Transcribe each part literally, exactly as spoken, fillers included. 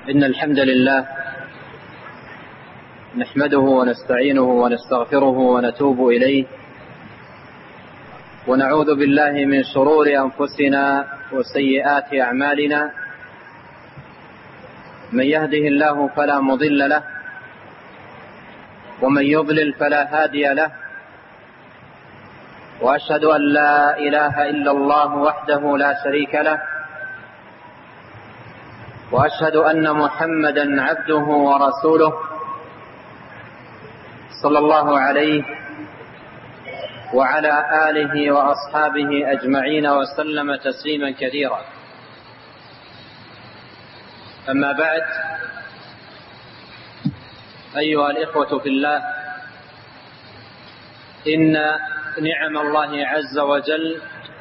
إن الحمد لله نحمده ونستعينه ونستغفره ونتوب إليه، ونعوذ بالله من شرور أنفسنا وسيئات أعمالنا. من يهده الله فلا مضل له، ومن يضلل فلا هادي له، وأشهد أن لا إله إلا الله وحده لا شريك له، وأشهد أن محمدا عبده ورسوله صلى الله عليه وعلى آله وأصحابه أجمعين وسلم تسليما كثيرا. أما بعد، أيها الإخوة في الله، إن نعم الله عز وجل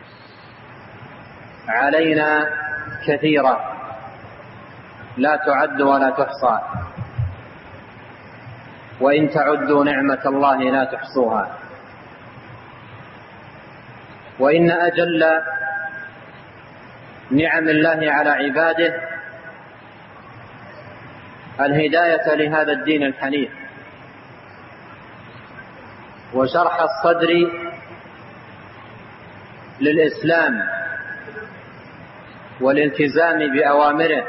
علينا كثيرة لا تعد ولا تحصى، وإن تعدوا نعمة الله لا تحصوها. وإن أجل نعم الله على عباده الهداية لهذا الدين الحنيف، وشرح الصدر للإسلام والالتزام بأوامره،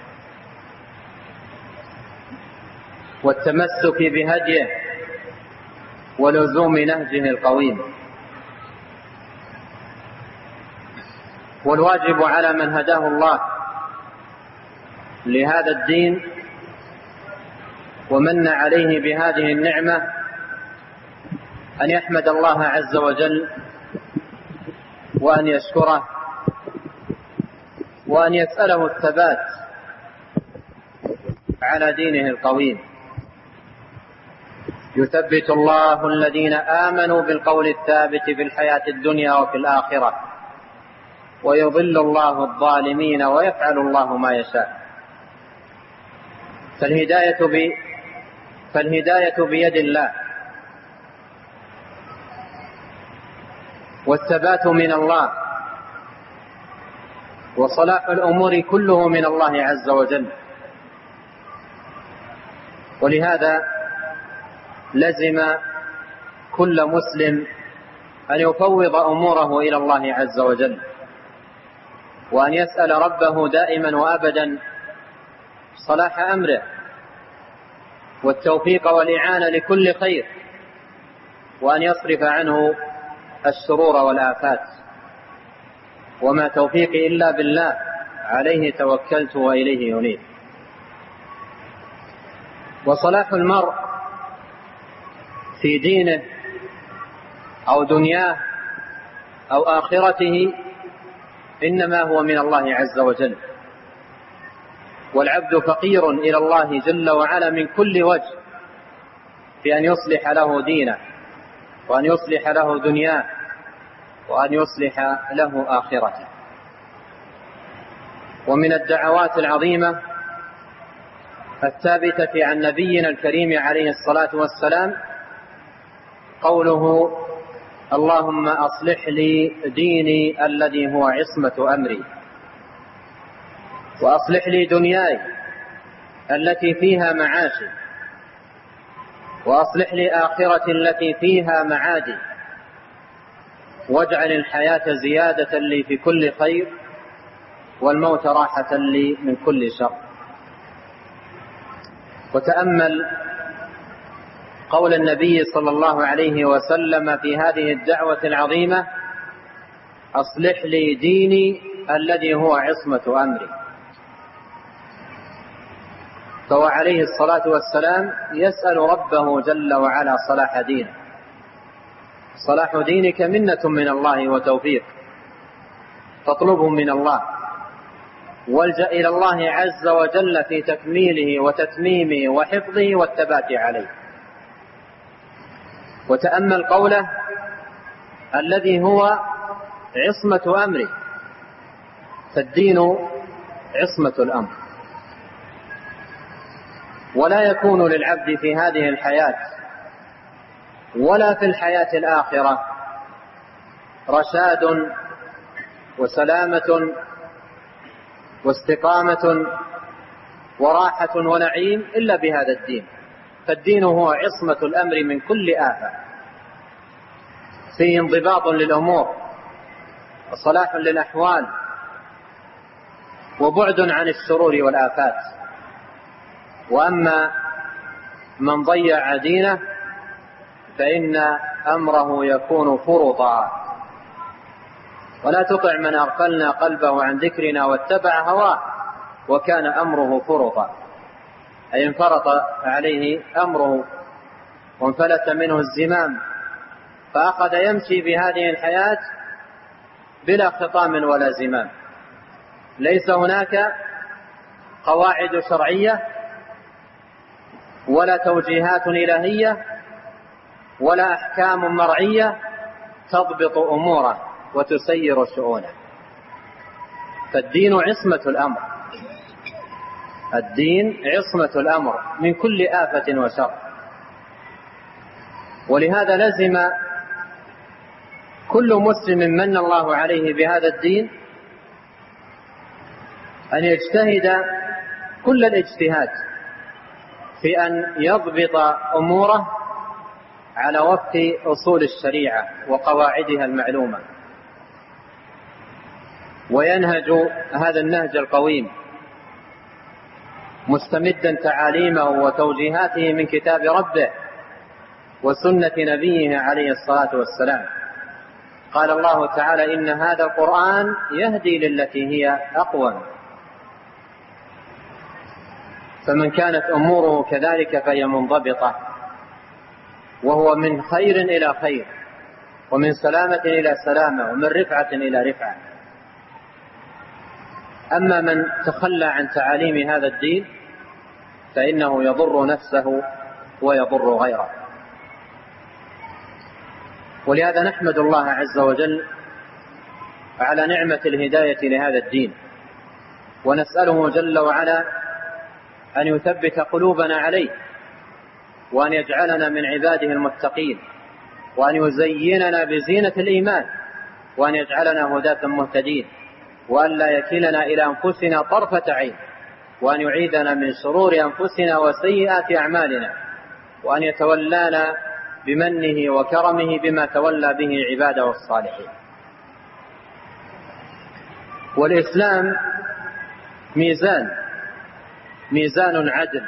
والتمسك بهديه ولزوم نهجه القويم. والواجب على من هداه الله لهذا الدين ومن عليه بهذه النعمة أن يحمد الله عز وجل، وأن يشكره، وأن يسأله الثبات على دينه القويم. يثبت الله الذين آمنوا بالقول الثابت في الحياة الدنيا وفي الآخرة، ويضل الله الظالمين ويفعل الله ما يشاء. فالهداية, ب... فالهداية بيد الله، والثبات من الله، وصلاح الأمور كله من الله عز وجل. ولهذا لزم كل مسلم أن يفوض أموره إلى الله عز وجل، وأن يسأل ربه دائما وأبدا صلاح أمره والتوفيق والإعانة لكل خير، وأن يصرف عنه الشرور والآفات. وما توفيقي إلا بالله، عليه توكلت وإليه ينيب. وصلاح المرء في دينه أو دنياه أو آخرته إنما هو من الله عز وجل، والعبد فقير إلى الله جل وعلا من كل وجه في أن يصلح له دينه، وأن يصلح له دنياه، وأن يصلح له آخرته. ومن الدعوات العظيمة الثابتة عن نبينا الكريم عليه الصلاة والسلام قوله: اللهم أصلح لي ديني الذي هو عصمة أمري، وأصلح لي دنياي التي فيها معاشي، وأصلح لي آخرتي التي فيها معادي، واجعل الحياة زيادة لي في كل خير، والموت راحة لي من كل شر. وتأمل قول النبي صلى الله عليه وسلم في هذه الدعوة العظيمة: أصلح لي ديني الذي هو عصمة أمري. فهو عليه الصلاة والسلام يسأل ربه جل وعلا صلاح دينه. صلاح دينك منة من الله وتوفيق، فاطلبه من الله، والجأ إلى الله عز وجل في تكميله وتتميمه وحفظه والثبات عليه. وتأمل قوله: الذي هو عصمة أمره، فالدين عصمة الأمر. ولا يكون للعبد في هذه الحياة ولا في الحياة الآخرة رشاد وسلامة واستقامة وراحة ونعيم إلا بهذا الدين. فالدين هو عصمة الأمر من كل آفة، فيه انضباط للأمور وصلاح للأحوال وبعد عن الشرور والآفات. وأما من ضيع دينه فإن أمره يكون فرطا. ولا تطع من أغفلنا قلبه عن ذكرنا واتبع هواه وكان أمره فرطا، أي انفرط عليه أمره وانفلت منه الزمام، فأخذ يمشي بهذه الحياة بلا خطام ولا زمام. ليس هناك قواعد شرعية ولا توجيهات إلهية ولا أحكام مرعية تضبط أموره وتسير شؤونه. فالدين عصمة الأمر، الدين عصمة الأمر من كل آفة وشر. ولهذا لزم كل مسلم من الله عليه بهذا الدين أن يجتهد كل الاجتهاد في أن يضبط أموره على وفق أصول الشريعة وقواعدها المعلومة، وينهج هذا النهج القويم مستمدا تعاليمه وتوجيهاته من كتاب ربه وسنة نبيه عليه الصلاة والسلام. قال الله تعالى: إن هذا القرآن يهدي للتي هي أقوم. فمن كانت أموره كذلك فهي منضبطة، وهو من خير إلى خير، ومن سلامة إلى سلامة، ومن رفعة إلى رفعة. أما من تخلى عن تعاليم هذا الدين فإنه يضر نفسه ويضر غيره. ولهذا نحمد الله عز وجل على نعمة الهداية لهذا الدين، ونسأله جل وعلا أن يثبت قلوبنا عليه، وأن يجعلنا من عباده المتقين، وأن يزيننا بزينة الإيمان، وأن يجعلنا هداة مهتدين، وأن لا يكلنا إلى أنفسنا طرفة عين، وأن يعيذنا من شرور أنفسنا وسيئات أعمالنا، وأن يتولانا بمنه وكرمه بما تولى به عباده الصالحين. والإسلام ميزان ميزان عدل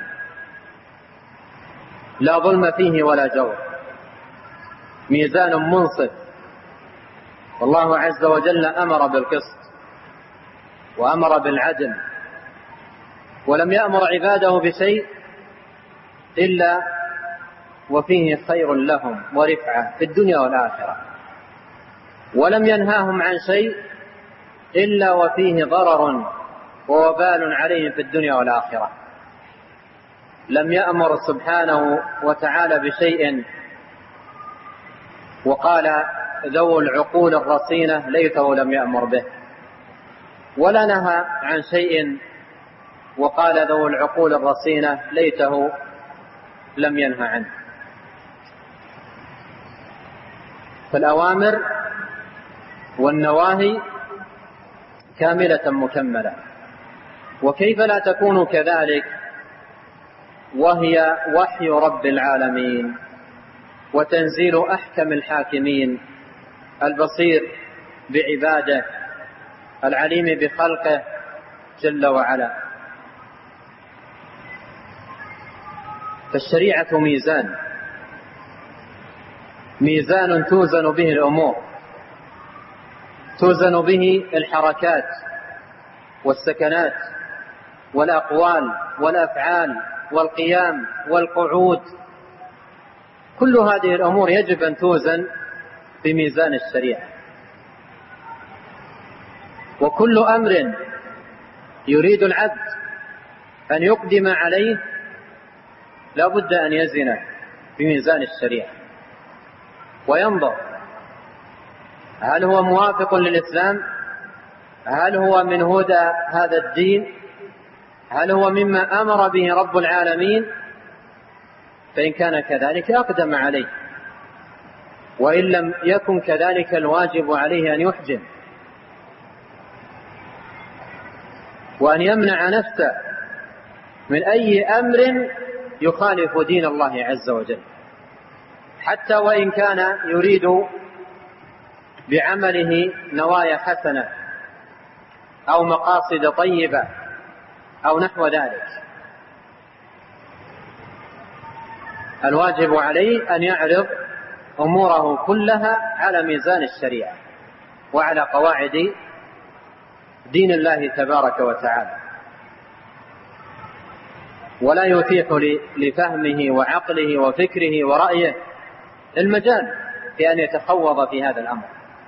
لا ظلم فيه ولا جور، ميزان منصف. والله عز وجل أمر بالقسط وأمر بالعدل، ولم يأمر عباده بشيء إلا وفيه خير لهم ورفعة في الدنيا والآخرة، ولم ينهاهم عن شيء إلا وفيه ضرر ووبال عليهم في الدنيا والآخرة. لم يأمر سبحانه وتعالى بشيء وقال ذو العقول الرصينة ليته لم يأمر به، ولا نهى عن شيء وقال ذو العقول الرصينة ليته لم ينهى عنه. فالأوامر والنواهي كاملة مكملة. وكيف لا تكون كذلك وهي وحي رب العالمين وتنزيل أحكم الحاكمين، البصير بعباده، العليم بخلقه جل وعلا. فالشريعة ميزان ميزان توزن به الأمور، توزن به الحركات والسكنات والأقوال والأفعال والقيام والقعود. كل هذه الأمور يجب أن توزن بميزان الشريعة. وكل أمر يريد العبد أن يقدم عليه لا بد أن يزن بميزان الشريعة وينظر هل هو موافق للإسلام، هل هو من هدى هذا الدين، هل هو مما أمر به رب العالمين. فإن كان كذلك أقدم عليه، وإن لم يكن كذلك الواجب عليه أن يحجم وأن يمنع نفسه من أي أمر يخالف دين الله عز وجل، حتى وإن كان يريد بعمله نوايا حسنة أو مقاصد طيبة أو نحو ذلك. الواجب عليه أن يعرض أموره كلها على ميزان الشريعة وعلى قواعد دين الله تبارك وتعالى، ولا يتيح لفهمه وعقله وفكره ورأيه المجال في أن يتخوض في هذا الأمر.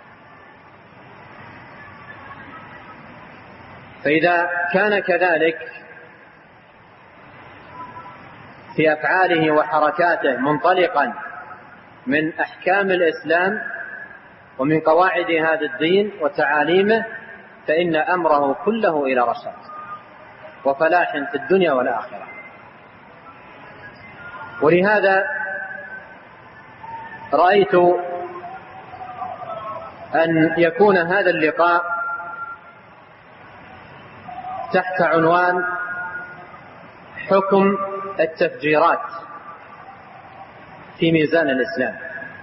فإذا كان كذلك في أفعاله وحركاته منطلقا من أحكام الإسلام ومن قواعد هذا الدين وتعاليمه، فإن أمره كله إلى رشاد وفلاح في الدنيا والآخرة. ولهذا رأيت أن يكون هذا اللقاء تحت عنوان حكم التفجيرات في ميزان الإسلام،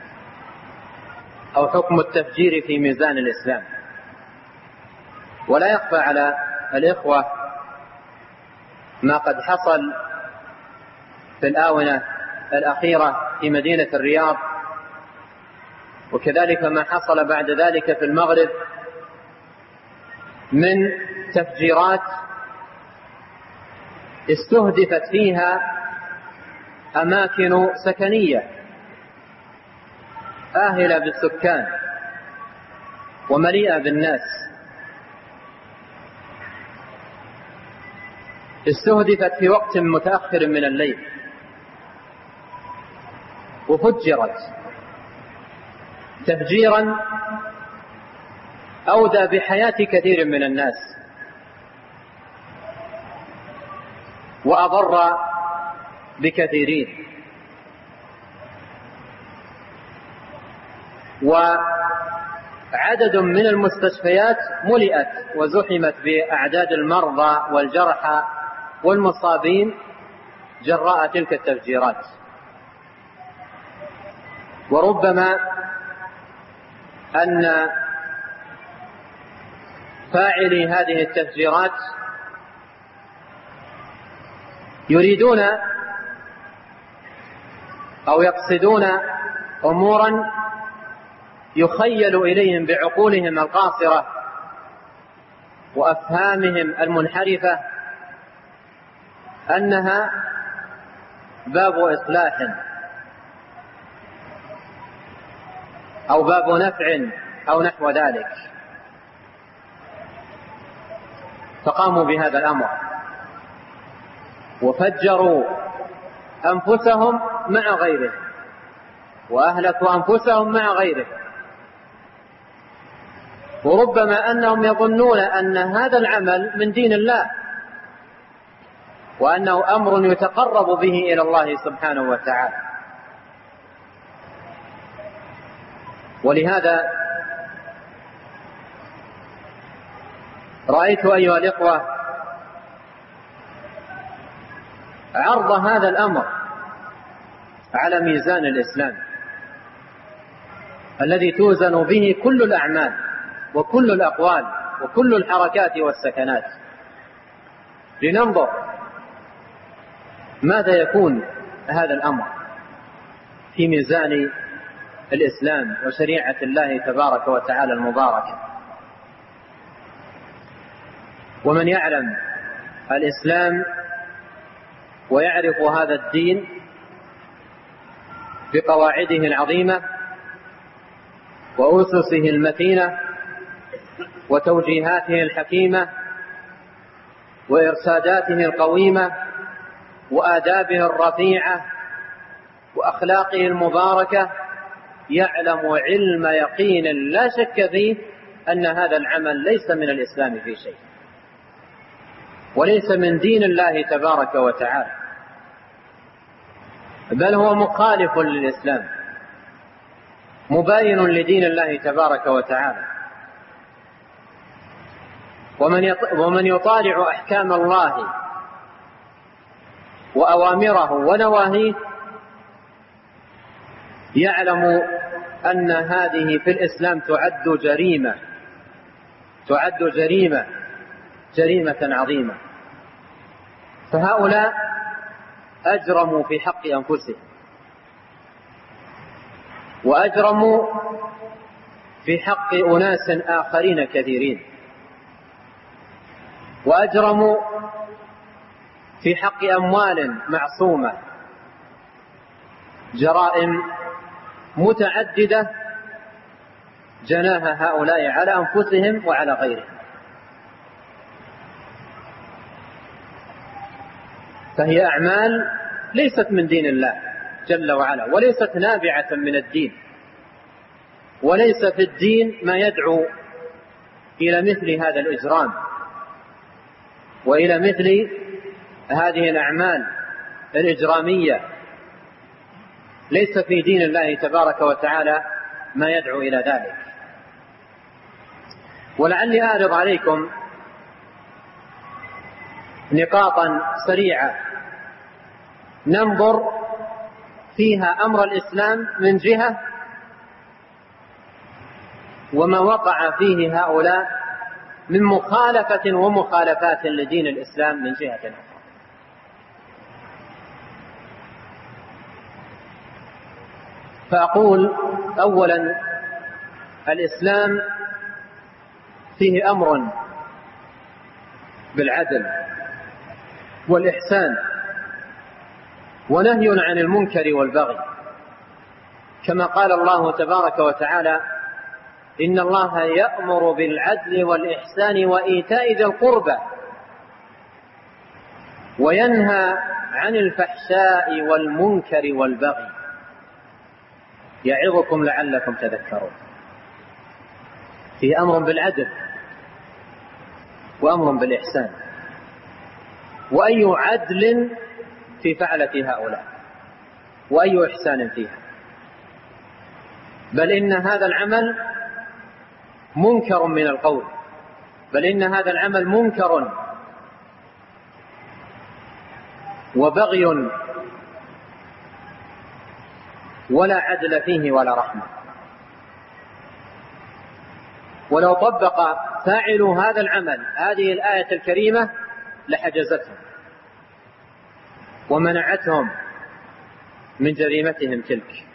أو حكم التفجير في ميزان الإسلام. ولا يخفى على الإخوة ما قد حصل في الآونة الأخيرة في مدينة الرياض، وكذلك ما حصل بعد ذلك في المغرب من تفجيرات استهدفت فيها أماكن سكنية آهلة بالسكان ومليئة بالناس. استهدفت في وقت متأخر من الليل وفجرت تفجيرا أودى بحياة كثير من الناس وأضر بكثيرين. وعدد من المستشفيات ملئت وزحمت بأعداد المرضى والجرحى والمصابين جراء تلك التفجيرات. وربما أن فاعلي هذه التفجيرات يريدون أو يقصدون أمورا يخيل إليهم بعقولهم القاصرة وأفهامهم المنحرفة أنها باب إصلاح أو باب نفع أو نحو ذلك، فقاموا بهذا الأمر وفجروا أنفسهم مع غيرهم وأهلكوا أنفسهم مع غيرهم. وربما أنهم يظنون أن هذا العمل من دين الله وأنه أمر يتقرب به إلى الله سبحانه وتعالى. ولهذا رأيت أيها الإخوة عرض هذا الأمر على ميزان الإسلام الذي توزن به كل الأعمال وكل الأقوال وكل الحركات والسكنات، لننظر ماذا يكون هذا الأمر في ميزان الإسلام وشريعة الله تبارك وتعالى المباركة. ومن يعلم الإسلام ويعرف هذا الدين بقواعده العظيمة وأسسه المتينة وتوجيهاته الحكيمة وإرشاداته القويمة وآدابه الرفيعة وأخلاقه المباركة، يعلم علم يقين لا شك فيه أن هذا العمل ليس من الإسلام في شيء وليس من دين الله تبارك وتعالى، بل هو مخالف للإسلام مباين لدين الله تبارك وتعالى. ومن ومن يطالع أحكام الله وأوامره ونواهيه يعلم أن هذه في الإسلام تعد جريمة تعد جريمة جريمة عظيمة. فهؤلاء أجرموا في حق أنفسهم، وأجرموا في حق أناس آخرين كثيرين، وأجرموا في حق أموال معصومة، جرائم متعددة جناها هؤلاء على أنفسهم وعلى غيرهم. فهي أعمال ليست من دين الله جل وعلا، وليست نابعة من الدين، وليس في الدين ما يدعو إلى مثل هذا الإجرام وإلى مثل هذه الأعمال الإجرامية. ليس في دين الله تبارك وتعالى ما يدعو إلى ذلك. ولعلي أعرض عليكم نقاطا سريعة ننظر فيها أمر الإسلام من جهة، وما وقع فيه هؤلاء من مخالفة ومخالفات لدين الإسلام من جهة أخرى. فأقول أولا: الإسلام فيه أمر بالعدل والإحسان، ونهي عن المنكر والبغي، كما قال الله تبارك وتعالى: إن الله يأمر بالعدل والإحسان وإيتاء ذي القربى وينهى عن الفحشاء والمنكر والبغي يعظكم لعلكم تذكرون. في أمر بالعدل وأمر بالإحسان، وأي عدل في فعلة هؤلاء وأي إحسان فيها، بل إن هذا العمل منكر من القول، بل إن هذا العمل منكر وبغي ولا عدل فيه ولا رحمة. ولو طبق فاعلوا هذا العمل هذه الآية الكريمة لحجزتهم ومنعتهم من جريمتهم تلك.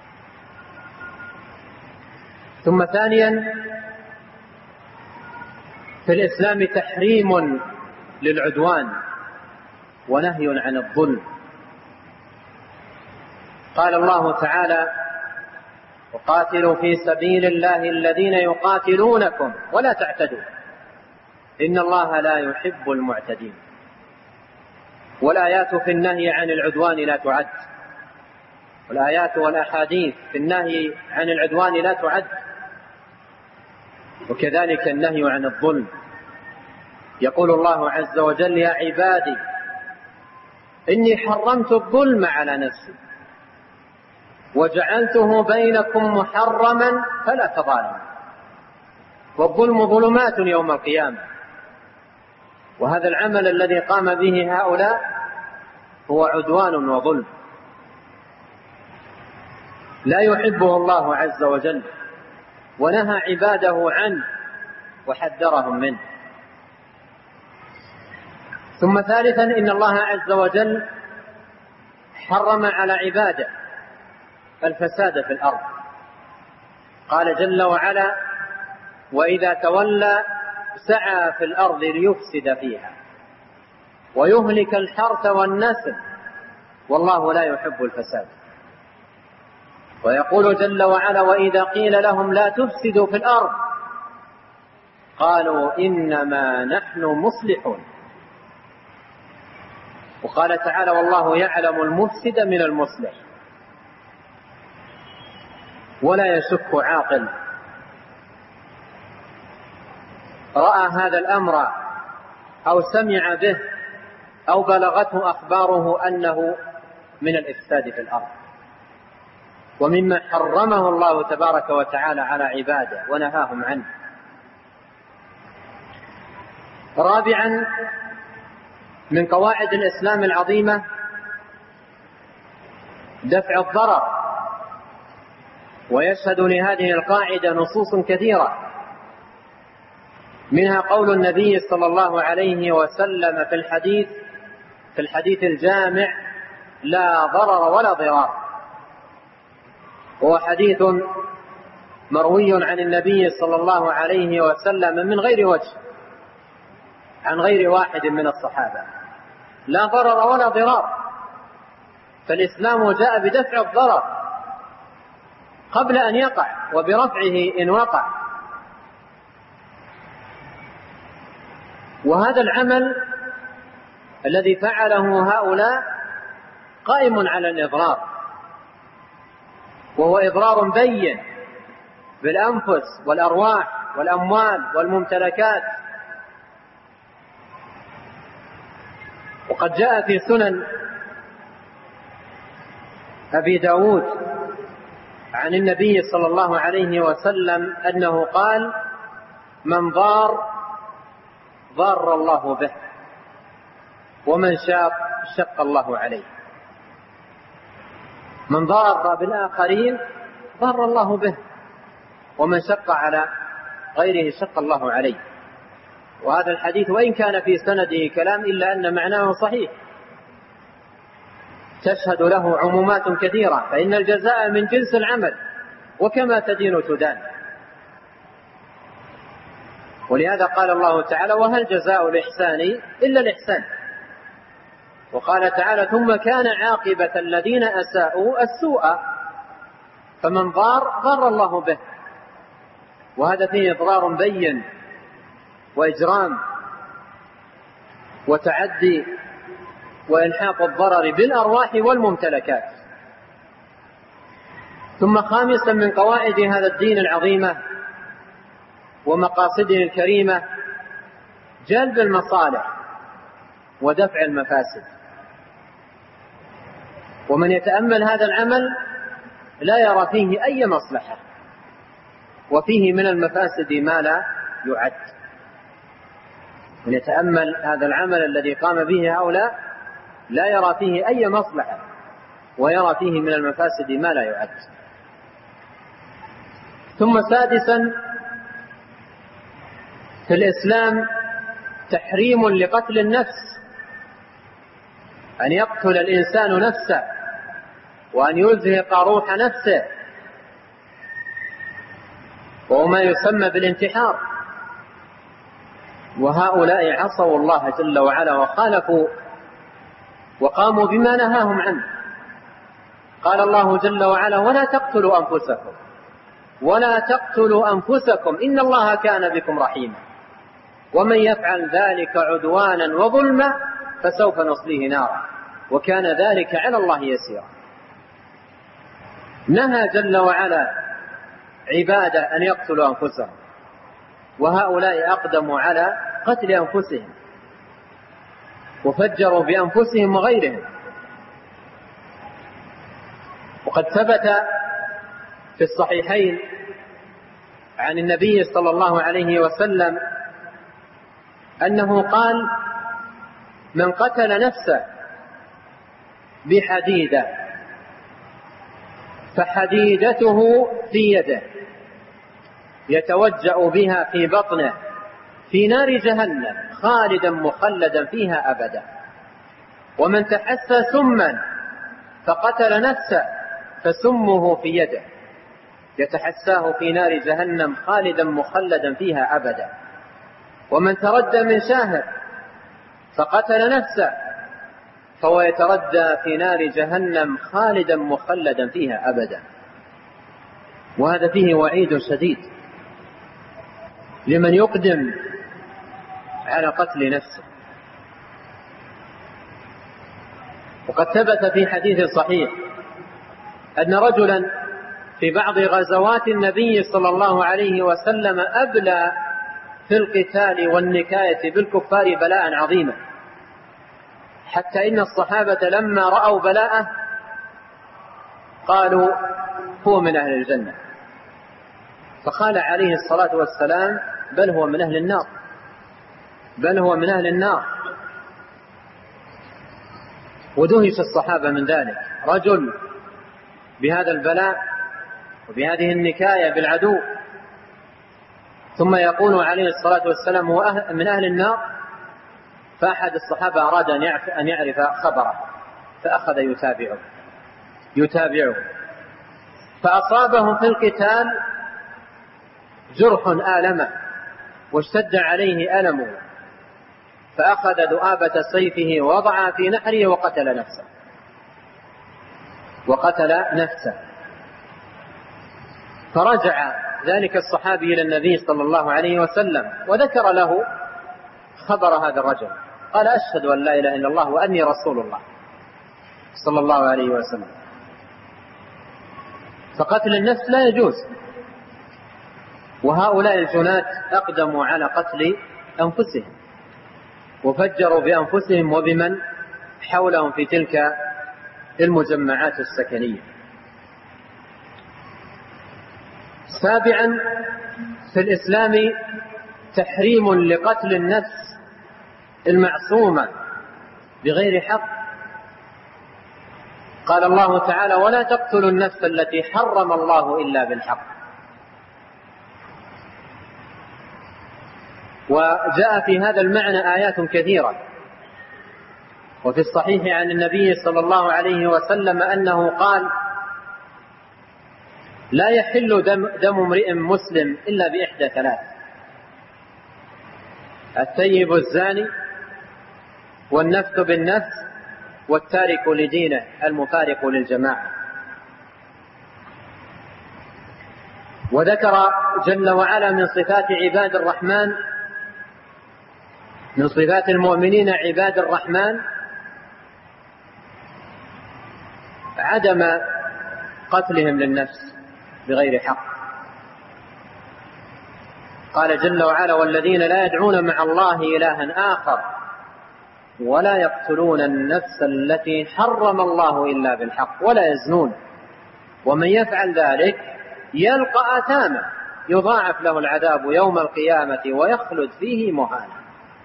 ثم ثانيا: في الإسلام تحريم للعدوان ونهي عن الظلم. قال الله تعالى: وقاتلوا في سبيل الله الذين يقاتلونكم ولا تعتدوا إن الله لا يحب المعتدين. والآيات في النهي عن العدوان لا تعد، والآيات والأحاديث في النهي عن العدوان لا تعد، وكذلك النهي عن الظلم. يقول الله عز وجل: يا عبادي إني حرمت الظلم على نفسي وجعلته بينكم محرما فلا تظالموا. والظلم ظلمات يوم القيامة. وهذا العمل الذي قام به هؤلاء هو عدوان وظلم لا يحبه الله عز وجل، ونهى عباده عنه وحذرهم منه. ثم ثالثا: إن الله عز وجل حرم على عباده الفساد في الأرض. قال جل وعلا: وإذا تولى سعى في الأرض ليفسد فيها ويهلك الحرث والنسل والله لا يحب الفساد. ويقول جل وعلا: وإذا قيل لهم لا تفسدوا في الأرض قالوا إنما نحن مصلحون. وقال تعالى: والله يعلم المفسد من المصلح. ولا يشك عاقل رأى هذا الأمر أو سمع به أو بلغته أخباره أنه من الإفساد في الأرض ومما حرمه الله تبارك وتعالى على عباده ونهاهم عنه. رابعا: من قواعد الإسلام العظيمة دفع الضرر. ويشهد لهذه القاعدة نصوص كثيرة، منها قول النبي صلى الله عليه وسلم في الحديث في الحديث الجامع: لا ضرر ولا ضرار. هو حديث مروي عن النبي صلى الله عليه وسلم من غير وجه، عن غير واحد من الصحابة: لا ضرر ولا ضرار. فالإسلام جاء بدفع الضرر قبل أن يقع وبرفعه إن وقع. وهذا العمل الذي فعله هؤلاء قائم على الإضرار، وهو إضرار بين بالأنفس والأرواح والأموال والممتلكات. وقد جاء في سنن أبي داود عن النبي صلى الله عليه وسلم أنه قال: من ضار ضار الله به، ومن شاق شق الله عليه. من ضار بالآخرين ضار الله به، ومن شق على غيره شق الله عليه. وهذا الحديث وإن كان في سنده كلام إلا أن معناه صحيح، تشهد له عمومات كثيرة، فإن الجزاء من جنس العمل، وكما تدين تدان. ولهذا قال الله تعالى: وهل جزاء الإحسان إلا الإحسان. وقال تعالى: ثم كان عاقبة الذين أساءوا السوء، فمن ضار ضر الله به. وهذا فيه إضرار بين وإجرام وتعدي وإلحاق الضرر بالأرواح والممتلكات. ثم خامسا من قواعد هذا الدين العظيمة ومقاصده الكريمة جلب المصالح ودفع المفاسد. ومن يتأمل هذا العمل لا يرى فيه أي مصلحة، وفيه من المفاسد ما لا يعد. من يتأمل هذا العمل الذي قام به هؤلاء لا يرى فيه أي مصلحة، ويرى فيه من المفاسد ما لا يعد. ثم سادسا، في الإسلام تحريم لقتل النفس، أن يقتل الإنسان نفسه وأن يزهق روح نفسه، وهو ما يسمى بالانتحار. وهؤلاء عصوا الله جل وعلا وخالفوا وقاموا بما نهاهم عنه. قال الله جل وعلا: ولا تقتلوا أنفسكم ولا تقتلوا أنفسكم إن الله كان بكم رحيما ومن يفعل ذلك عدوانا وظلما فسوف نصليه نارا وكان ذلك على الله يسيرا. نهى جل وعلا عباده أن يقتلوا أنفسهم، وهؤلاء أقدموا على قتل أنفسهم وفجروا بأنفسهم وغيرهم. وقد ثبت في الصحيحين عن النبي صلى الله عليه وسلم أنه قال: من قتل نفسه بحديدة فحديدته في يده يتوجأ بها في بطنه في نار جهنم خالدا مخلدا فيها أبدا. ومن تحسى سما فقتل نفسه فسمه في يده يتحساه في نار جهنم خالدا مخلدا فيها أبدا. ومن تردى من شاهر فقتل نفسه فهو يتردى في نار جهنم خالدا مخلدا فيها أبدا. وهذا فيه وعيد شديد لمن يقدم على قتل نفسه. وقد ثبت في حديث صحيح أن رجلا في بعض غزوات النبي صلى الله عليه وسلم أبلى في القتال والنكاية بالكفار بلاء عظيما، حتى إن الصحابة لما رأوا بلاءه قالوا: هو من أهل الجنة. فقال عليه الصلاة والسلام: بل هو من أهل النار، بل هو من أهل النار. ودهش الصحابة من ذلك. رجل بهذا البلاء وبهذه النكاية بالعدو، ثم يقول عليه الصلاة والسلام هو من أهل النار، فأحد الصحابة أراد أن يعرف خبره فأخذ يتابعه يتابعه فأصابه في القتال جرح آلمه واشتد عليه ألمه، فأخذ ذؤابة سيفه ووضعها في نحره وقتل نفسه وقتل نفسه فرجع ذلك الصحابي إلى النبي صلى الله عليه وسلم وذكر له خبر هذا الرجل، قال: أشهد أن لا إله إلا الله وأني رسول الله صلى الله عليه وسلم. فقتل النفس لا يجوز، وهؤلاء الجنات أقدموا على قتل أنفسهم وفجروا بأنفسهم وبمن حولهم في تلك المجمعات السكنية. سابعا، في الإسلام تحريم لقتل النفس المعصومة بغير حق. قال الله تعالى: ولا تقتلوا النفس التي حرم الله إلا بالحق. وجاء في هذا المعنى آيات كثيرة، وفي الصحيح عن النبي صلى الله عليه وسلم أنه قال: لا يحل دم, دم امرئ مسلم إلا بإحدى ثلاث: الثيب الزاني، والنفس بالنفس، والتارك لدينه المفارق للجماعة. وذكر جل وعلا من صفات عباد الرحمن، من صفات المؤمنين عباد الرحمن، عدم قتلهم للنفس بغير حق. قال جل وعلا: والذين لا يدعون مع الله إلها آخر ولا يقتلون النفس التي حرم الله إلا بالحق ولا يزنون ومن يفعل ذلك يلقى آثاما يضاعف له العذاب يوم القيامة ويخلد فيه مهانا.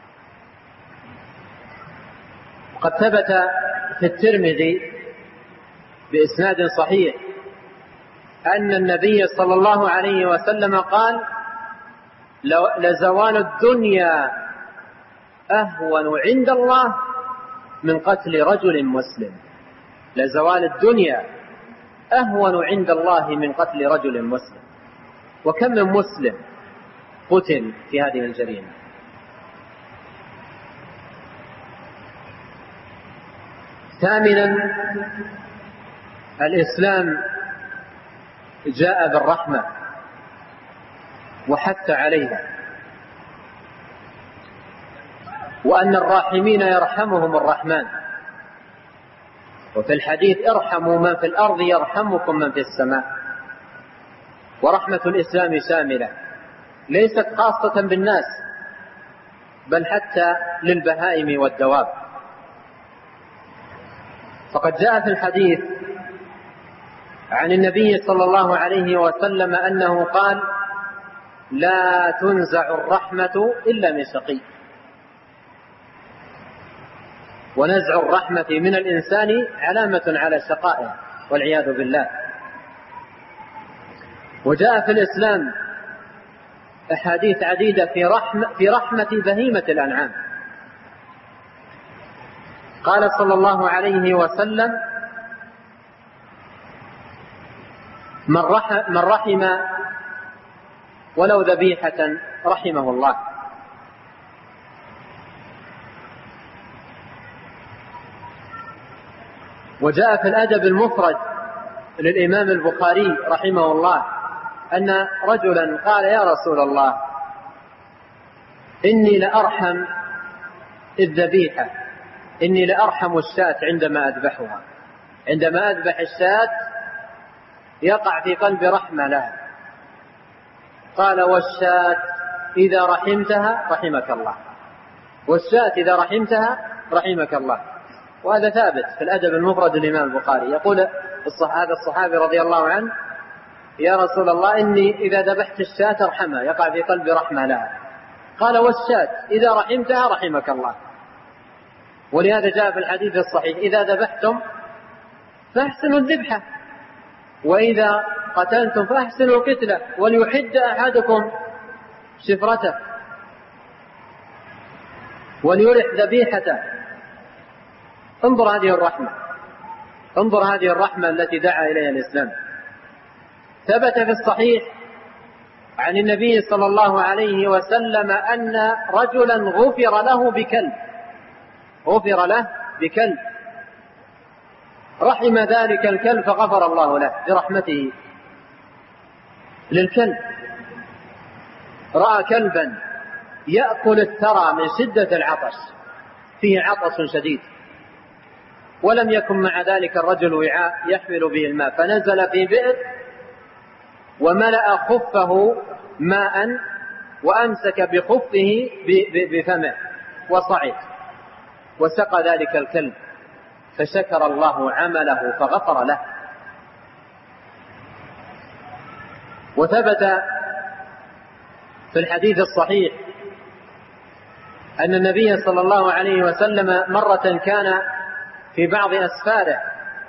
وقد ثبت في الترمذي بإسناد صحيح أن النبي صلى الله عليه وسلم قال: لزوال الدنيا أهون عند الله من قتل رجل مسلم. لزوال الدنيا أهون عند الله من قتل رجل مسلم. وكم من مسلم قتل في هذه الجريمة. ثامنا، الإسلام جاء بالرحمة وحث عليها، وأن الراحمين يرحمهم الرحمن. وفي الحديث: ارحموا من في الأرض يرحمكم من في السماء. ورحمة الإسلام شاملة ليست خاصة بالناس بل حتى للبهائم والدواب. فقد جاء في الحديث عن النبي صلى الله عليه وسلم أنه قال: لا تنزع الرحمة إلا من شقي. ونزع الرحمة من الإنسان علامة على شقائه والعياذ بالله. وجاء في الإسلام أحاديث عديدة في رحمة, في رحمة بهيمة الأنعام. قال صلى الله عليه وسلم: من رحم, من رحم ولو ذبيحة رحمه الله. وجاء في الأدب المفرد للإمام البخاري رحمه الله أن رجلا قال: يا رسول الله، إني لأرحم الذبيحة، إني لأرحم الشاة عندما أذبحها، عندما أذبح الشاة يقع في قلب رحمة لها. قال: والشاة إذا رحمتها رحمك الله، والشاة إذا رحمتها رحمك الله. وهذا ثابت في الأدب المفرد للإمام البخاري. يقول هذا الصحابي رضي الله عنه: يا رسول الله، إني إذا ذبحت الشاة ارحمها، يقع في قلبي رحمة لها. قال: والشاة إذا رحمتها رحمك الله. ولهذا جاء في الحديث الصحيح: إذا ذبحتم فاحسنوا الذبحة، وإذا قتلتم فأحسنوا القتلة وليحد أحدكم شفرته وليرح ذبيحته. انظر هذه الرحمة، انظر هذه الرحمة التي دعا إليها الإسلام. ثبت في الصحيح عن النبي صلى الله عليه وسلم أن رجلا غفر له بكلب، غفر له بكلب، رحم ذلك الكلب فغفر الله له برحمته للكلب. رأى كلبا يأكل الثرى من شدة العطش، فيه عطش شديد، ولم يكن مع ذلك الرجل وعاء يحمل به الماء، فنزل في بئر وملأ خفه ماء وأمسك بخفه بفمه وصعد وسقى ذلك الكلب، فشكر الله عمله فغفر له. وثبت في الحديث الصحيح أن النبي صلى الله عليه وسلم مرة كان في بعض أسفاره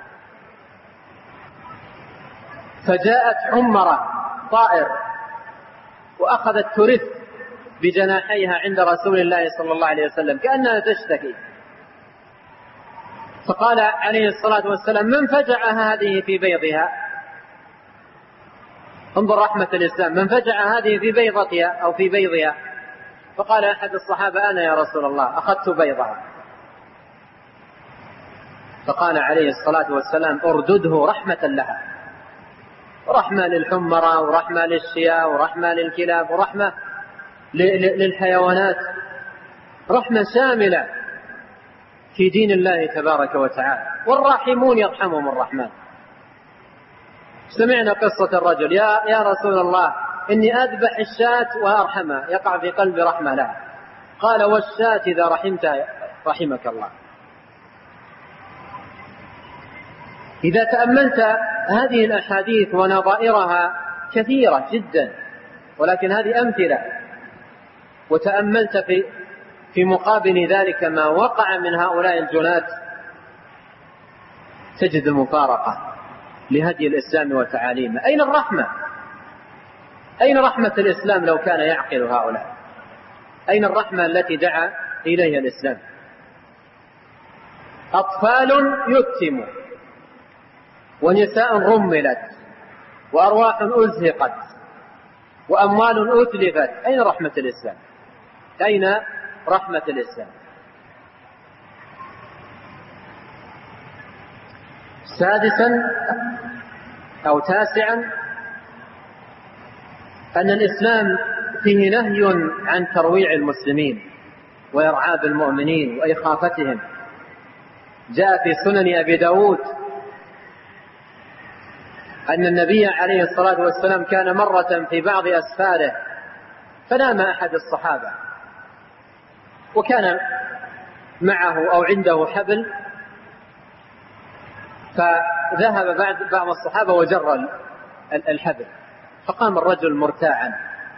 فجاءت حمرة طائر وأخذت ترث بجناحيها عند رسول الله صلى الله عليه وسلم كأنها تشتكي، فقال عليه الصلاة والسلام: من فجع هذه في بيضها؟ انظر رحمة الإسلام، من فجع هذه في بيضتها أو في بيضها؟ فقال أحد الصحابة: أنا يا رسول الله، أخذت بيضها. فقال عليه الصلاة والسلام: اردده رحمة لها، رحمة للحمرة ورحمة للشياء ورحمة للكلاب ورحمة للحيوانات، رحمة شاملة في دين الله تبارك وتعالى. والراحمون يرحمهم الرحمن. سمعنا قصة الرجل: يا, يا رسول الله، إني أذبح الشاة وأرحمها، يقع في قلبي رحمة لها. قال: والشاة إذا رحمتها رحمك الله. إذا تأملت هذه الأحاديث ونظائرها كثيرة جدا، ولكن هذه أمثلة، وتأملت في في مقابل ذلك ما وقع من هؤلاء الجنات، تجد المفارقة لهدي الإسلام وتعاليمه. أين الرحمة؟ أين رحمة الإسلام لو كان يعقل هؤلاء؟ أين الرحمة التي دعا إليها الإسلام؟ أطفال يتموا، ونساء رملت، وأرواح أزهقت، وأموال أتلفت. أين رحمة الإسلام؟ أين رحمة الإسلام؟ سادسا أو تاسعا أن الإسلام فيه نهي عن ترويع المسلمين وإرعاب المؤمنين وإخافتهم. جاء في سنن أبي داود أن النبي عليه الصلاة والسلام كان مرة في بعض أسفاره فنام أحد الصحابة، وكان معه أو عنده حبل، فذهب بعد بعض الصحابة وجر الحبل، فقام الرجل مرتاعا،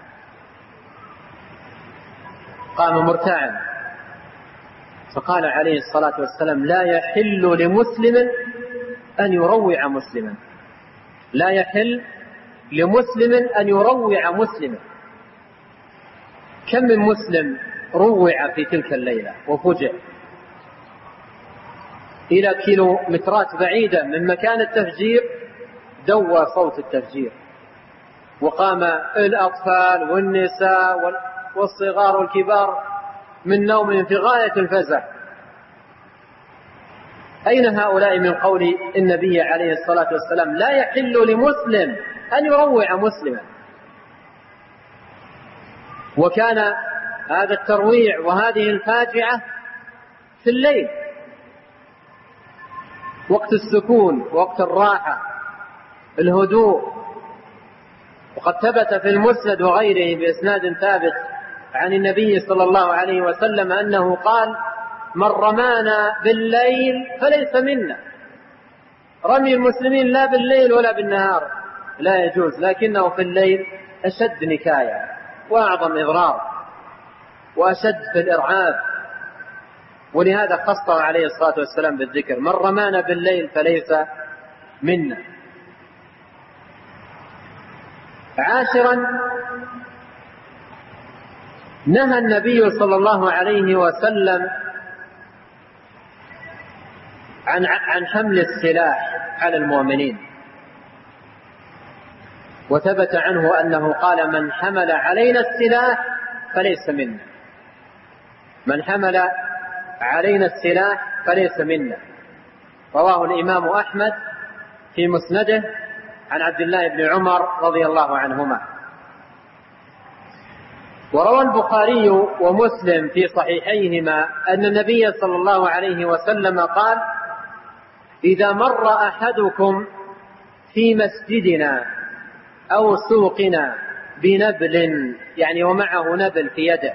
قام مرتاعا، فقال عليه الصلاة والسلام: لا يحل لمسلم أن يروع مسلما، لا يحل لمسلم أن يروع مسلما. كم من مسلم روع في تلك الليلة وفجع إلى كيلومترات بعيدة من مكان التفجير، دوى صوت التفجير، وقام الأطفال والنساء والصغار والكبار من نومهم في غاية الفزع. أين هؤلاء من قول النبي عليه الصلاة والسلام: لا يحل لمسلم أن يروع مسلما؟ وكان هذا الترويع وهذه الفاجعة في الليل، وقت السكون، وقت الراحة، الهدوء. وقد ثبت في المسند وغيره بإسناد ثابت عن النبي صلى الله عليه وسلم أنه قال: من رمانا بالليل فليس منا. رمي المسلمين لا بالليل ولا بالنهار لا يجوز، لكنه في الليل أشد نكاية وأعظم إضرار وأشد في الإرعاب، ولهذا خصه عليه الصلاة والسلام بالذكر: من رمانا بالليل فليس منا. عاشرا، نهى النبي صلى الله عليه وسلم عن عن حمل السلاح على المؤمنين، وثبت عنه أنه قال: من حمل علينا السلاح فليس منا، من حمل علينا السلاح فليس منا. رواه الإمام أحمد في مسنده عن عبد الله بن عمر رضي الله عنهما. وروى البخاري ومسلم في صحيحيهما أن النبي صلى الله عليه وسلم قال: إذا مر أحدكم في مسجدنا أو سوقنا بنبل، يعني ومعه نبل في يده،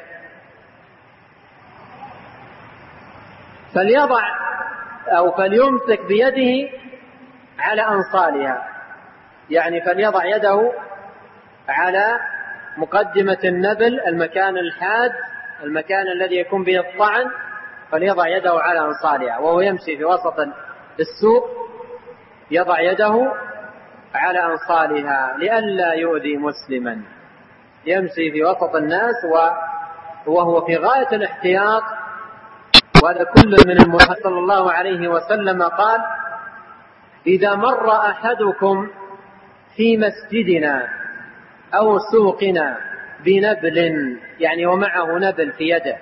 فليضع أو فليمسك بيده على أنصالها، يعني فليضع يده على مقدمة النبل، المكان الحاد، المكان الذي يكون به الطعن، فليضع يده على أنصالها وهو يمشي في وسط السوق، يضع يده على أنصالها لئلا يؤذي مسلما، يمشي في وسط الناس وهو في غاية الاحتياط. وهذا كل من المحمد صلى الله عليه وسلم قال: إذا مر أحدكم في مسجدنا أو سوقنا بنبل، يعني ومعه نبل في يده،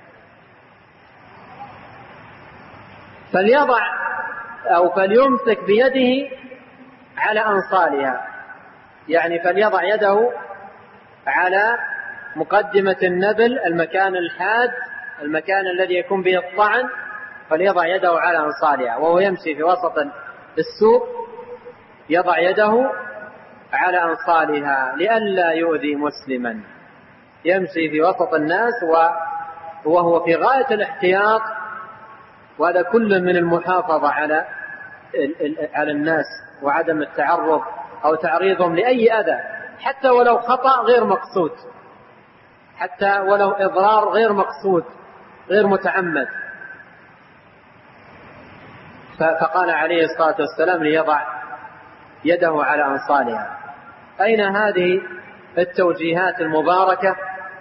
فليضع أو فليمسك بيده على أنصالها، يعني فليضع يده على مقدمة النبل، المكان الحاد، المكان الذي يكون به الطعن، فليضع يده على أنصالها وهو يمشي في وسط السوق، يضع يده على أنصالها لئلا يؤذي مسلما، يمشي في وسط الناس وهو في غاية الاحتياط. وهذا كل من المحافظة على على الناس وعدم التعرض أو تعريضهم لأي أذى، حتى ولو خطأ غير مقصود، حتى ولو إضرار غير مقصود غير متعمد. فقال عليه الصلاة والسلام: ليضع يده على أنصالها. أين هذه التوجيهات المباركة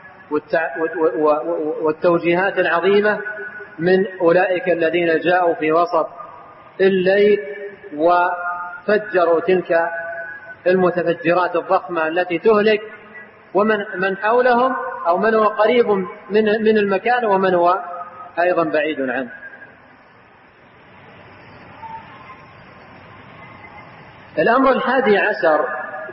والتوجيهات العظيمة من أولئك الذين جاءوا في وسط الليل وفجروا تلك المتفجرات الضخمة التي تهلك، ومن من حولهم أو من هو قريب من من المكان ومن هو أيضا بعيد عنه. الأمر الحادي عشر: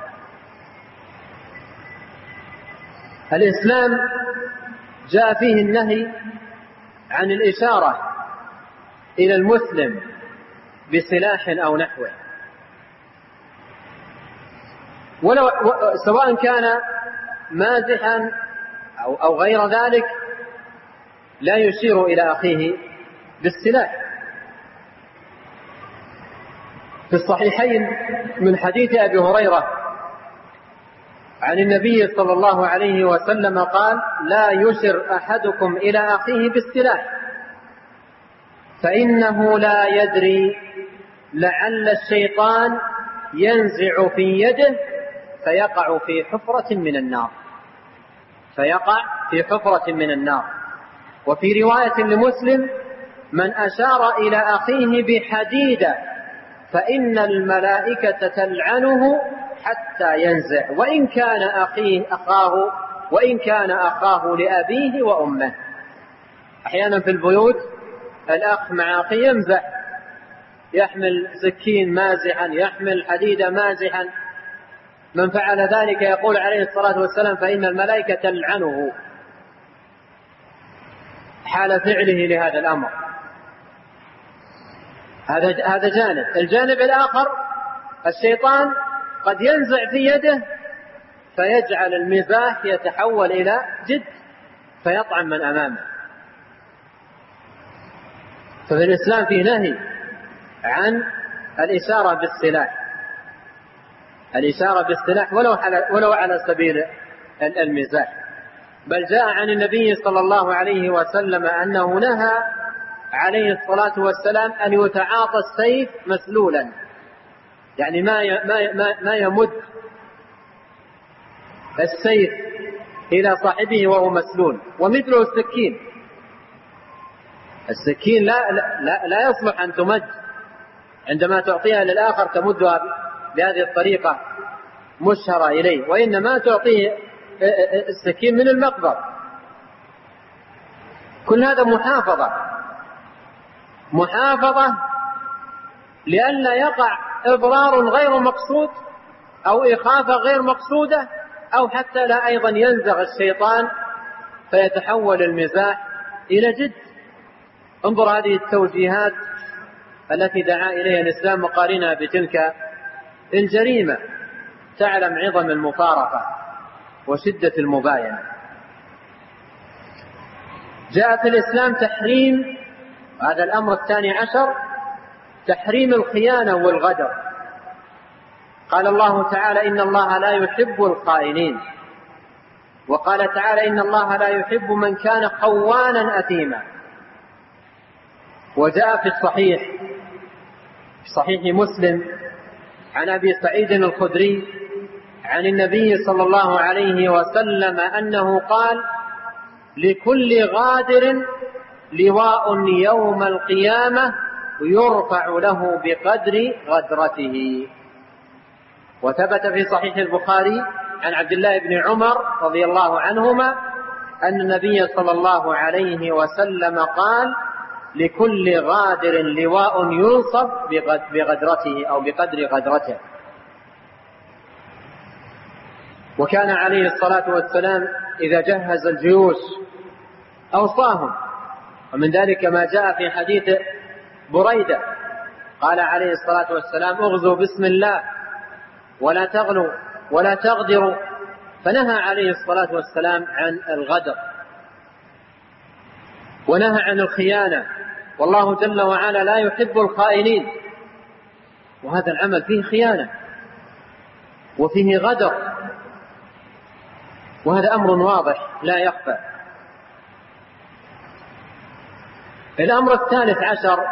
الإسلام جاء فيه النهي عن الإشارة إلى المسلم بسلاح أو نحوه، ولو سواء كان مازحا أو أو غير ذلك، لا يشير إلى أخيه بالسلاح. في الصحيحين من حديث أبي هريرة عن النبي صلى الله عليه وسلم قال: لا يشر أحدكم إلى أخيه بالسلاح، فإنه لا يدري لعل الشيطان ينزع في يده فيقع في حفرة من النار، فيقع في حفرة من النار. وفي رواية لمسلم: من أشار إلى أخيه بحديدة فإن الملائكة تلعنه حتى ينزع، وإن كان أخيه أخاه وإن كان أخاه لأبيه وأمه. أحيانا في البيوت الأخ مع أخيه يمزح، يحمل سكين مازحا، يحمل حديدة مازحا، من فعل ذلك يقول عليه الصلاة والسلام: فإن الملائكة تلعنه حال فعله لهذا الأمر. هذا هذا جانب. الجانب الآخر: الشيطان قد ينزع في يده فيجعل المزاح يتحول إلى جد فيطعن من أمامه. ففي الإسلام فيه نهي عن الإشارة بالسلاح، الإشارة بالسلاح ولو على ولو على سبيل المزاح. بل جاء عن النبي صلى الله عليه وسلم أنه نهى عليه الصلاة والسلام أن يتعاطى السيف مسلولا، يعني ما ما ما يمد السيف إلى صاحبه وهو مسلول، ومثله السكين. السكين لا, لا, لا يصلح أن تمد، عندما تعطيها للآخر تمدها بهذه الطريقة مشهرة إليه، وإنما تعطيه السكين من المقبض. كل هذا محافظة محافظة لئلا يقع إضرار غير مقصود أو إخافة غير مقصودة، أو حتى لا أيضا ينزغ الشيطان فيتحول المزاح إلى جد. انظر هذه التوجيهات التي دعا إليها الإسلام مقارنة بتلك الجريمة، تعلم عظم المفارقة وشدة المباينة. جاء في الإسلام تحريم، هذا الأمر الثاني عشر، تحريم الخيانة والغدر. قال الله تعالى: إن الله لا يحب الخائنين. وقال تعالى: إن الله لا يحب من كان خوانا أثيما. وجاء في الصحيح في صحيح مسلم عن أبي سعيد الخدري عن النبي صلى الله عليه وسلم أنه قال: لكل غادر لواء يوم القيامة يرفع له بقدر غدرته. وثبت في صحيح البخاري عن عبد الله بن عمر رضي الله عنهما أن النبي صلى الله عليه وسلم قال: لكل غادر لواء ينصب بغدرته أو بقدر غدرته. وكان عليه الصلاة والسلام إذا جهز الجيوش أوصاهم، ومن ذلك ما جاء في حديث بريدة قال عليه الصلاة والسلام: اغزوا بسم الله ولا تغلوا ولا تغدروا. فنهى عليه الصلاة والسلام عن الغدر ونهى عن الخيانة، والله جل وعلا لا يحب الخائنين. وهذا العمل فيه خيانة وفيه غدر، وهذا أمر واضح لا يخفى. الأمر الثالث عشر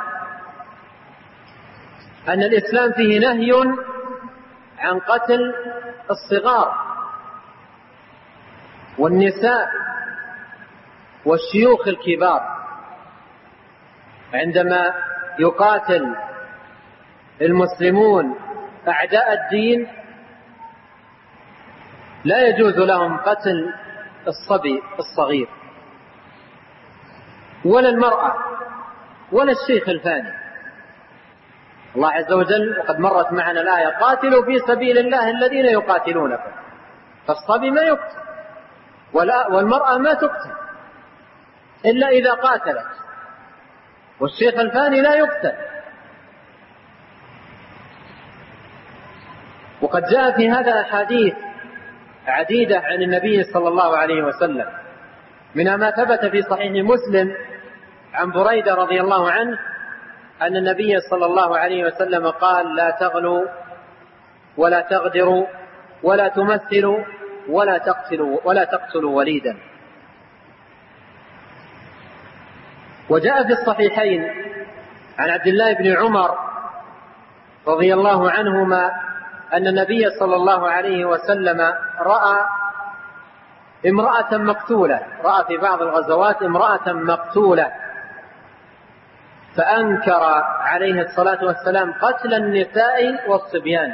أن الإسلام فيه نهي عن قتل الصغار والنساء والشيوخ الكبار. عندما يقاتل المسلمون أعداء الدين لا يجوز لهم قتل الصبي الصغير ولا المرأة ولا الشيخ الفاني. الله عز وجل وقد مرت معنا الآية: قاتلوا في سبيل الله الذين يقاتلونكم. فالصبي ما يقتل والمرأة ما تقتل إلا إذا قاتلت، والشيخ الفاني لا يقتل. وقد جاء في هذا أحاديث عديدة عن النبي صلى الله عليه وسلم، منها ما ثبت في صحيح مسلم عن بريدة رضي الله عنه أن النبي صلى الله عليه وسلم قال: لا تغلوا ولا تغدروا ولا تمثلوا ولا تقتلوا ولا تقتلوا وليدا. وجاء في الصحيحين عن عبد الله بن عمر رضي الله عنهما أن النبي صلى الله عليه وسلم رأى امرأة مقتولة، رأى في بعض الغزوات امرأة مقتولة، فأنكر عليه الصلاة والسلام قتل النساء والصبيان.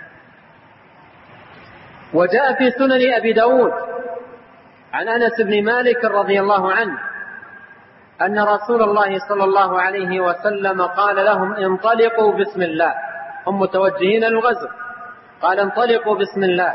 وجاء في سنن أبي داود عن أنس بن مالك رضي الله عنه أن رسول الله صلى الله عليه وسلم قال لهم: انطلقوا بسم الله. هم متوجهين للغزو، قال: انطلقوا بسم الله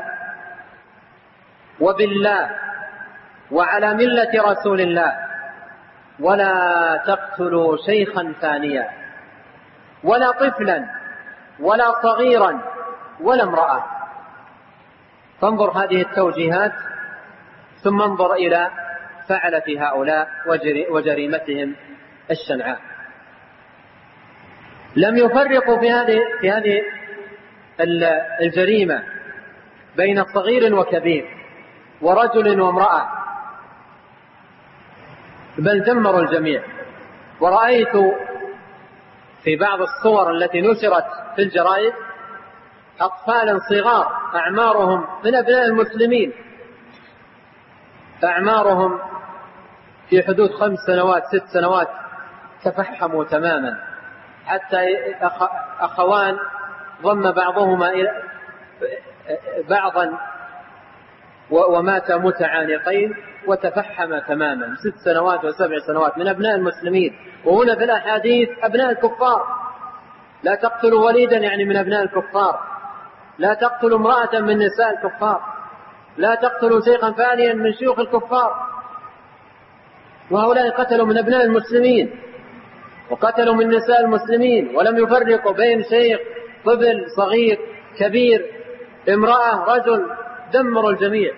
وبالله وعلى ملة رسول الله، ولا تقتلوا شيخا ثانيا ولا طفلا ولا صغيرا ولا امرأة. فانظر هذه التوجيهات، ثم انظر إلى فعلة هؤلاء وجريمتهم الشنعاء. لم يفرقوا في هذه في هذه الجريمة بين صغير وكبير ورجل وامرأة، بل دمروا الجميع. ورأيت في بعض الصور التي نشرت في الجرائد أطفالا صغار أعمارهم من أبناء المسلمين أعمارهم في حدود خمس سنوات ست سنوات تفحموا تماما، حتى أخوان ضم بعضهما إلى بعضا ومات متعانقين وتفحم تماما، ست سنوات وسبع سنوات من أبناء المسلمين. وهنا في الأحاديث أبناء الكفار، لا تقتلوا وليدا يعني من أبناء الكفار، لا تقتلوا امرأة من نساء الكفار، لا تقتلوا شيخا فانيا من شيوخ الكفار. وهؤلاء قتلوا من أبناء المسلمين وقتلوا من نساء المسلمين، ولم يفرقوا بين شيخ طفل صغير كبير امرأة رجل، دمروا الجميع.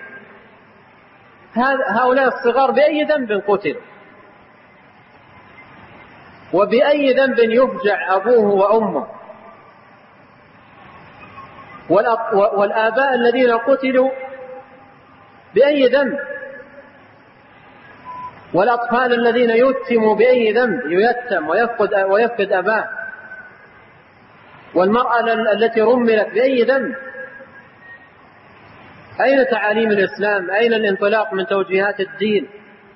هؤلاء الصغار بأي ذنب قتلوا، وبأي ذنب يفجع أبوه وأمه؟ والآباء الذين قتلوا بأي ذنب؟ والأطفال الذين يتموا بأي ذنب؟ ييتم ويفقد, ويفقد أباه. والمرأة التي رملت بأي ذنب؟ أين تعاليم الإسلام؟ أين الانطلاق من توجيهات الدين؟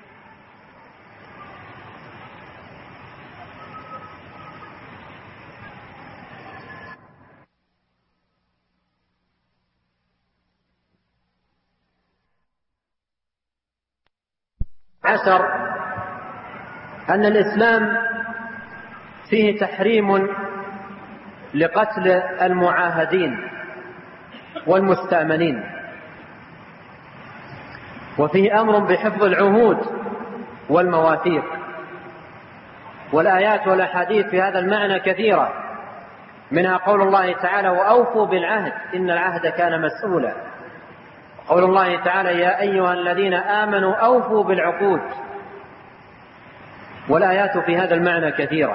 عشر أن الإسلام فيه تحريم لقتل المعاهدين والمستأمنين، وفيه أمر بحفظ العهود والمواثيق. والآيات والأحاديث في هذا المعنى كثيرة، منها قول الله تعالى: وأوفوا بالعهد إن العهد كان مسؤولا. قول الله تعالى: يا أيها الذين آمنوا أوفوا بالعقود. والآيات في هذا المعنى كثيرة.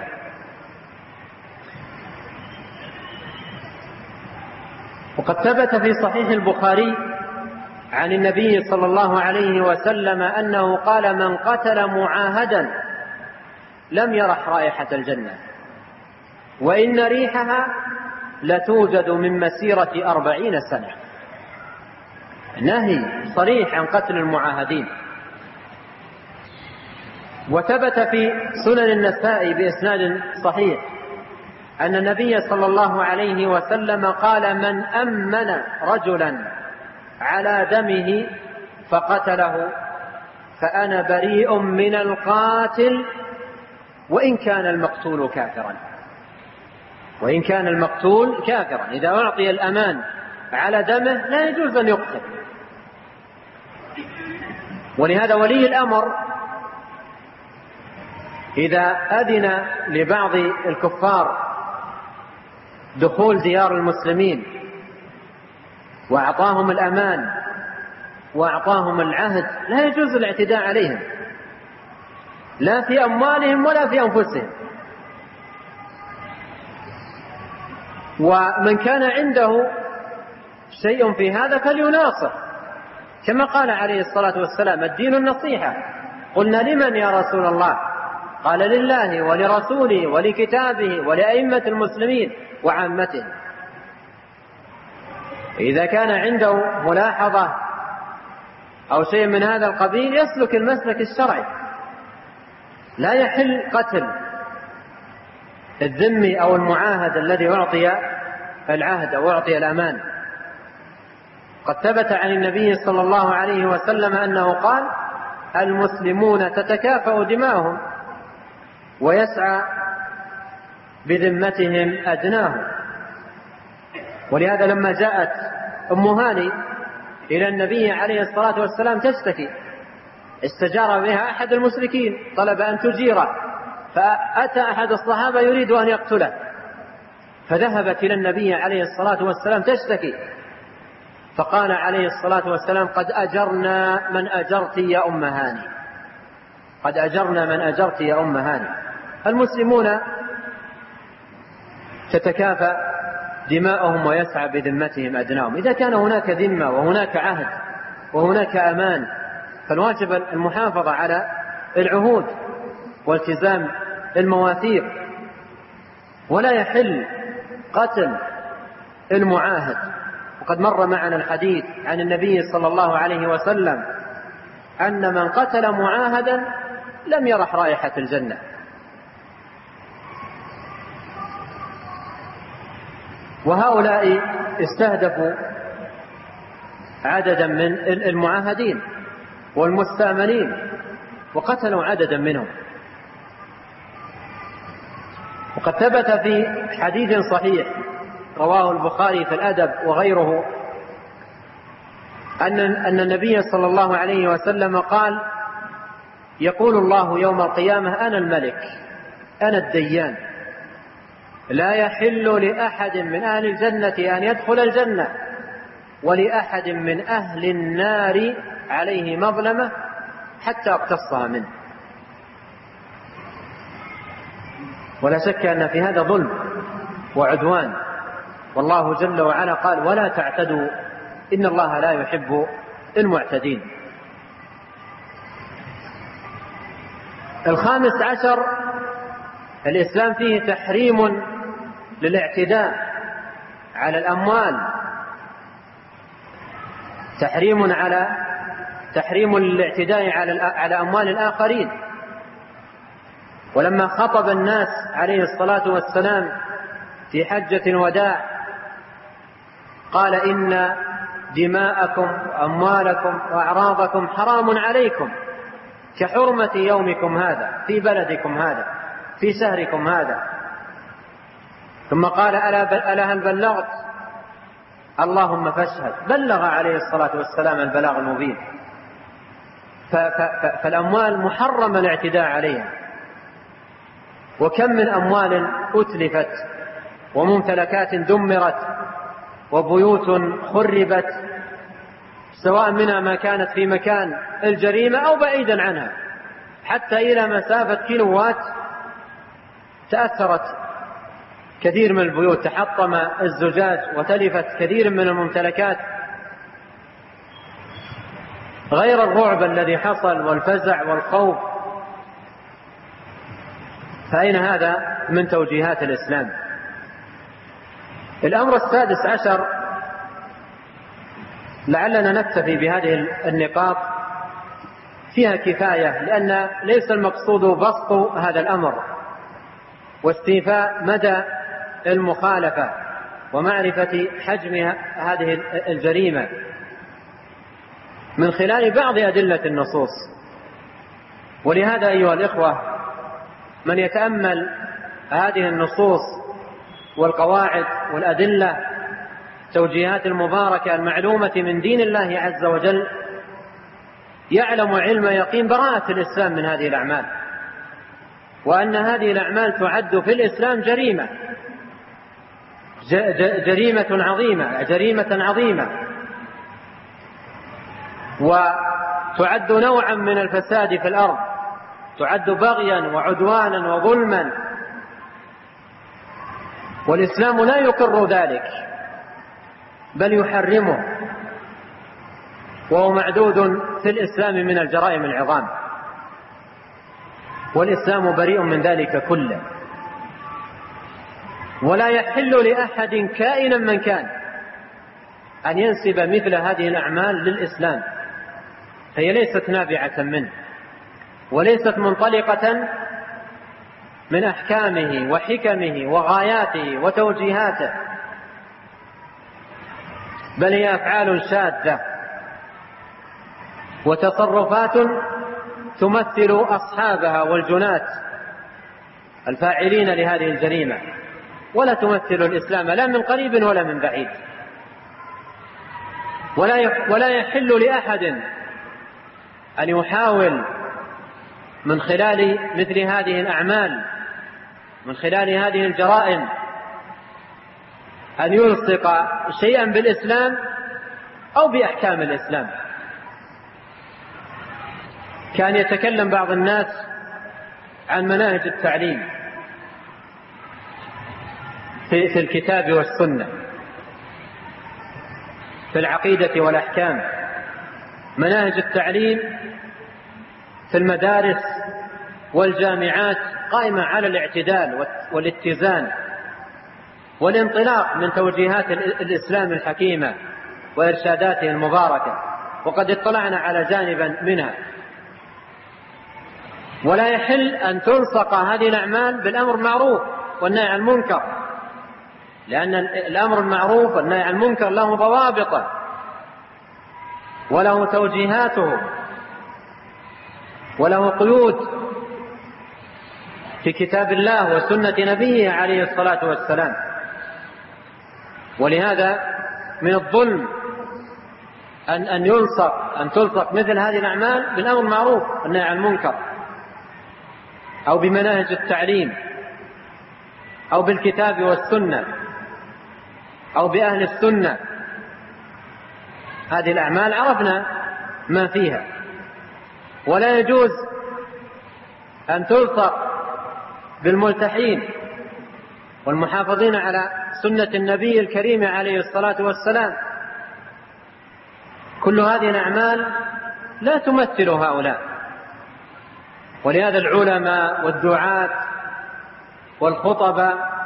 وقد ثبت في صحيح البخاري عن النبي صلى الله عليه وسلم أنه قال: من قتل معاهدا لم يرح رائحة الجنة، وإن ريحها لتوجد من مسيرة أربعين سنة. نهي صريح عن قتل المعاهدين. وثبت في سنن النسائي بإسناد صحيح أن النبي صلى الله عليه وسلم قال: من أمن رجلا على دمه فقتله فأنا بريء من القاتل وإن كان المقتول كافرا. وإن كان المقتول كافرا، إذا أعطي الأمان على دمه لا يجوز أن يقتل. ولهذا ولي الأمر إذا أذن لبعض الكفار دخول ديار المسلمين وأعطاهم الأمان وأعطاهم العهد، لا يجوز الاعتداء عليهم، لا في أموالهم ولا في أنفسهم. ومن كان عنده شيء في هذا فليناصر، كما قال عليه الصلاة والسلام: الدين النصيحة. قلنا: لمن يا رسول الله؟ قال: لله ولرسوله ولكتابه ولأئمة المسلمين وعامتهم. إذا كان عنده ملاحظة أو شيء من هذا القبيل يسلك المسلك الشرعي، لا يحل قتل الذمي أو المعاهد الذي أعطي العهد أو أعطي الأمان. قد ثبت عن النبي صلى الله عليه وسلم أنه قال: المسلمون تتكافأ دماؤهم ويسعى بذمتهم أدناهم. ولهذا لما جاءت أم هاني إلى النبي عليه الصلاة والسلام تشتكي، استجار بها أحد المشركين، طلب أن تجيره، فأتى أحد الصحابة يريد أن يقتله، فذهبت إلى النبي عليه الصلاة والسلام تشتكي، فقال عليه الصلاة والسلام: قد أجرنا من أجرت يا أم هاني، قد أجرنا من أجرت يا أم هاني. المسلمون تتكافأ دماؤهم ويسعى بذمتهم أدناهم. إذا كان هناك ذمة وهناك عهد وهناك أمان فالواجب المحافظة على العهود والتزام المواثيق، ولا يحل قتل المعاهد. وقد مر معنا الحديث عن النبي صلى الله عليه وسلم أن من قتل معاهدا لم يرح رائحة الجنة. وهؤلاء استهدفوا عددا من المعاهدين والمستأمنين وقتلوا عددا منهم. وقد ثبت في حديث صحيح رواه البخاري في الأدب وغيره أن أن النبي صلى الله عليه وسلم قال: يقول الله يوم القيامة: أنا الملك، أنا الديان، لا يحل لأحد من أهل الجنة أن يدخل الجنة، ولأحد من أهل النار عليه مظلمة حتى اقتصها منه. ولا شك أن في هذا ظلم وعدوان، والله جل وعلا قال: ولا تعتدوا إن الله لا يحب المعتدين. الخامس عشر، الإسلام فيه تحريم للاعتداء على الأموال، تحريم على تحريم الاعتداء على على أموال الآخرين. ولما خطب الناس عليه الصلاة والسلام في حجة الوداع قال: إن دماءكم وأموالكم وأعراضكم حرام عليكم كحرمة يومكم هذا في بلدكم هذا في شهركم هذا. ثم قال: ألا هل بلغت؟ اللهم فاشهد. بلغ عليه الصلاة والسلام البلاغ المبين. فالأموال محرم الاعتداء عليها. وكم من أموال أتلفت وممتلكات دمرت وبيوت خربت، سواء منها ما كانت في مكان الجريمة أو بعيدا عنها، حتى إلى مسافة كيلوات تأثرت كثير من البيوت، تحطم الزجاج وتلفت كثير من الممتلكات، غير الرعب الذي حصل والفزع والخوف. فأين هذا من توجيهات الإسلام؟ الأمر السادس عشر، لعلنا نكتفي بهذه النقاط، فيها كفاية، لأن ليس المقصود بسط هذا الأمر واستيفاء مدى المخالفة ومعرفة حجم هذه الجريمة من خلال بعض أدلة النصوص. ولهذا أيها الإخوة، من يتأمل هذه النصوص والقواعد والأدلة توجيهات المباركة المعلومة من دين الله عز وجل يعلم علم يقين براءة الإسلام من هذه الأعمال، وأن هذه الأعمال تعد في الإسلام جريمة جريمة عظيمة جريمة عظيمة وتعد نوعا من الفساد في الأرض، تعد بغيا وعدوانا وظلما، والإسلام لا يقر ذلك بل يحرمه، وهو معدود في الإسلام من الجرائم العظام، والإسلام بريء من ذلك كله. ولا يحل لأحد كائنا من كان أن ينسب مثل هذه الأعمال للإسلام، فهي ليست نابعة منه وليست منطلقة من أحكامه وحكمه وغاياته وتوجيهاته، بل هي أفعال شاذة وتصرفات تمثل أصحابها والجنات الفاعلين لهذه الجريمة، ولا تمثل الإسلام لا من قريب ولا من بعيد. ولا يحل لأحد أن يحاول من خلال مثل هذه الأعمال، من خلال هذه الجرائم، أن يلصق شيئا بالإسلام أو بأحكام الإسلام. كان يتكلم بعض الناس عن مناهج التعليم في الكتاب والسنة، في العقيدة والأحكام، مناهج التعليم في المدارس والجامعات قائمة على الاعتدال والاتزان والانطلاق من توجيهات الإسلام الحكيمة وإرشاداته المباركة، وقد اطلعنا على جانبا منها. ولا يحل أن تلصق هذه الأعمال بالأمر المعروف والنهي عن المنكر، لأن الأمر المعروف والنهي عن المنكر له ضوابطه وله توجيهاته وله قيود في كتاب الله وسنة نبيه عليه الصلاة والسلام. ولهذا من الظلم أن أن يلصق أن تلصق مثل هذه الأعمال بالأمر المعروف والنهي عن المنكر، أو بمناهج التعليم، أو بالكتاب والسنة، أو بأهل السنة. هذه الأعمال عرفنا ما فيها. ولا يجوز أن تلصق بالملتحين والمحافظين على سنة النبي الكريم عليه الصلاة والسلام. كل هذه الأعمال لا تمثل هؤلاء. ولهذا العلماء والدعاة والخطباء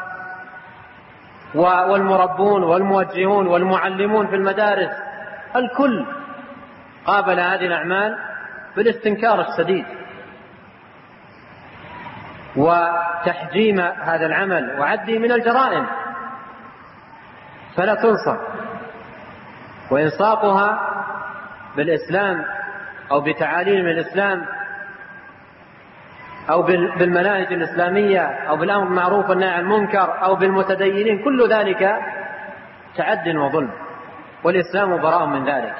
والمربون والموجهون والمعلمون في المدارس الكل قابل هذه الأعمال بالاستنكار الشديد وتحجيم هذا العمل وعده من الجرائم، فلا تلصق. وإلصاقها بالإسلام أو بتعاليم الإسلام أو بالمناهج الإسلامية أو بالأمر بالمعروف والنهي عن المنكر أو بالمتدينين، كل ذلك تعد وظلم، والإسلام براء من ذلك.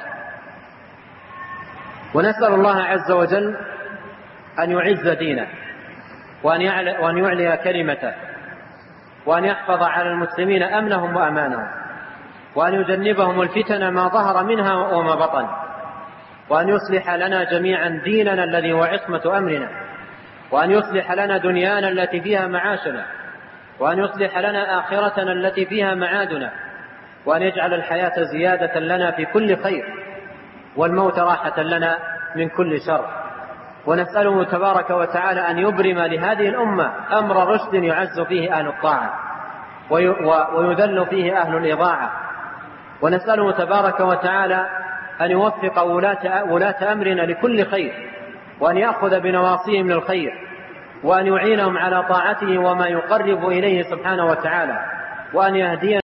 ونسأل الله عز وجل أن يعز دينه وأن يعلي كلمته، وأن يحفظ على المسلمين أمنهم وأمانهم، وأن يجنبهم الفتن ما ظهر منها وما بطن، وأن يصلح لنا جميعا ديننا الذي هو عصمة أمرنا، وأن يصلح لنا دنيانا التي فيها معاشنا، وأن يصلح لنا آخرتنا التي فيها معادنا، وأن يجعل الحياة زيادة لنا في كل خير والموت راحة لنا من كل شر. ونسأله تبارك وتعالى أن يبرم لهذه الأمة أمر رشد يعز فيه أهل الطاعة ويذل فيه أهل الإضاعة. ونسأله تبارك وتعالى أن يوفق ولاة أمرنا لكل خير، وأن يأخذ بنواصيهم للخير، وأن يعينهم على طاعته وما يقرب إليه سبحانه وتعالى، وأن يهدينا